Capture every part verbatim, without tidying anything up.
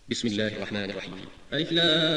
بسم الله الرحمن الرحيم. ألف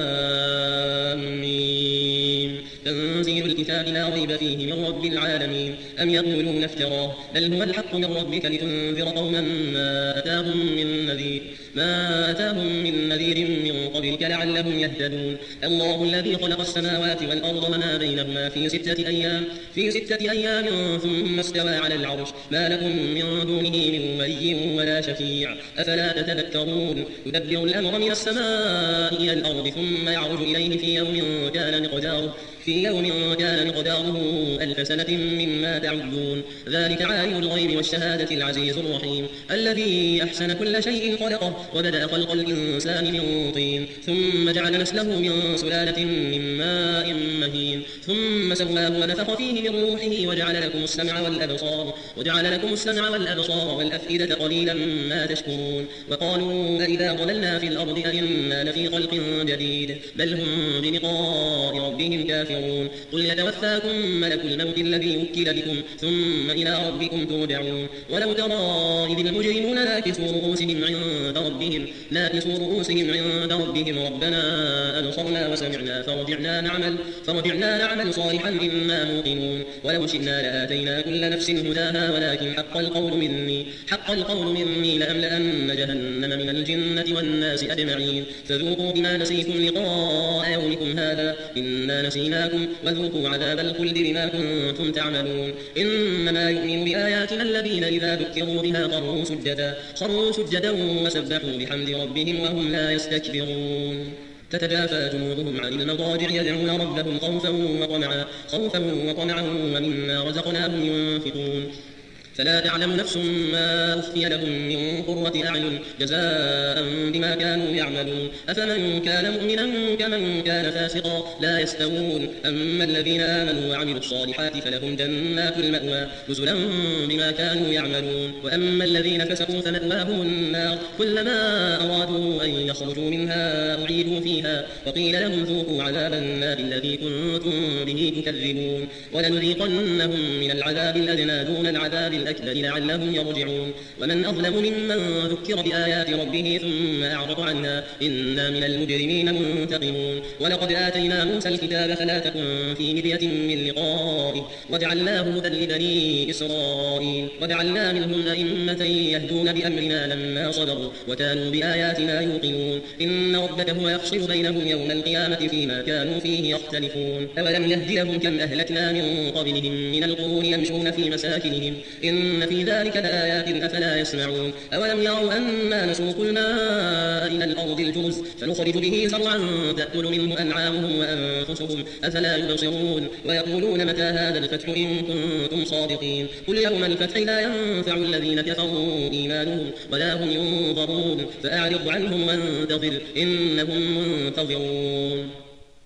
لام ميم. تنزيل الكتاب لا ريب فيه من رب العالمين. أم يقولون افتراه بل هو الحق من ربك لتنذر قوما ما أتاهم من نذير ما أتاهم من نذير من قبلك لعلهم يهتدون. الله الذي خلق السماوات والأرض وما بينهما في ستة أيام في ستة أيام ثم استوى على العرش ما لكم من دونه من ولي ولا شفيع أفلا تتذكرون. يدبر الأمر من السماء إلى الأرض ثم يعرج إليه في يوم كان مقداره في يوم كان مقداره ألف سنة مما تعدون. ذلك عالم الغيب والشهادة العزيز الرحيم الذي أحسن كل شيء خلقه وبدأ خلق الإنسان من طين ثم جعل نسله من سلالة من ماء مهين ثم سواه ونفخ فيه من روحه وجعل لكم السمع والأبصار وجعل لكم السمع والأبصار والأفئدة قليلا ما تشكرون. وقالوا أإذا ضللنا في الأرض أإنا لفي خلق جديد بل هم بلقاء ربهم كافرون. قل يتوفاكم ملك الموت الذي وكل بكم ثم إلى ربكم ترجعون. ولو ترى إذ المجرمون ناكسوا رؤوسهم عند ربهم ناكسوا رؤوسهم عند ربهم ربنا أبصرنا وسمعنا فرجعنا نعمل فرجعنا نعمل صالحا إنا موقنون. ولو شئنا لآتينا كل نفس هداها ولكن حق القول مني حق القول مني لأملأن جهنم من الجنة والناس أجمعين. فذوقوا بما نسيتم لقاء يومكم هذا إنا نسيناكم وذوقوا عذاب الخلد بما كنتم تعملون. إنما يؤمن بآياتنا الذين إذا ذكروا بها خروا سجدا خروا سجدا وسبحوا بحمد ربهم وهم لا يستكبرون. تتجافى جنوبهم عن المضاجع يدعون ربهم خوفا وطمعا خوفا وطمعا ومما رزقناهم ينفقون. فلا تعلم نفس ما أخفي لهم من قرة أعين جزاء بما كانوا يعملون. أفمن كان مؤمنا كمن كان فاسقا لا يستوون. أما الذين آمنوا وعملوا الصالحات فلهم جنات المأوى نزلا بما كانوا يعملون. وأما الذين فسقوا فمأواهم النار كلما أرادوا أن يخرجوا منها أعيدوا فيها وقيل لهم ذوقوا عذاب النار الذي كنتم به تكذبون. ولنذيقنهم من العذاب الأدنى دون العذاب الأكبر لعلهم يرجعون. ومن أظلم ممن ذكر بآيات ربه ثم أعرض عنها إنا من المجرمين منتقمون. ولقد آتينا موسى الكتاب فلا تكن في مرية من لقائه وجعلناه هدى لبني إسرائيل وجعلنا منهم أئمة يهدون بأمرنا لما صبروا وكانوا بآياتنا يوقنون. إن ربك هو يفصل بينهم يوم القيامة فيما كانوا فيه يختلفون. أولم يهد لهم كم أهلكنا من قبلهم من القرون يمشون في مساكنهم إن في ذلك لآيات أفلا يسمعون. أولم يروا أنا نسوق الماء إلى الأرض الجرز فنخرج به زرعا تأكل منه أنعامهم وأنفسهم أفلا يبصرون. ويقولون متى هذا الفتح إن كنتم صادقين. قل يوم الفتح لا ينفع الذين كفروا إيمانهم ولا هم ينظرون. فأعرض عنهم وانتظر إنهم منتظرون.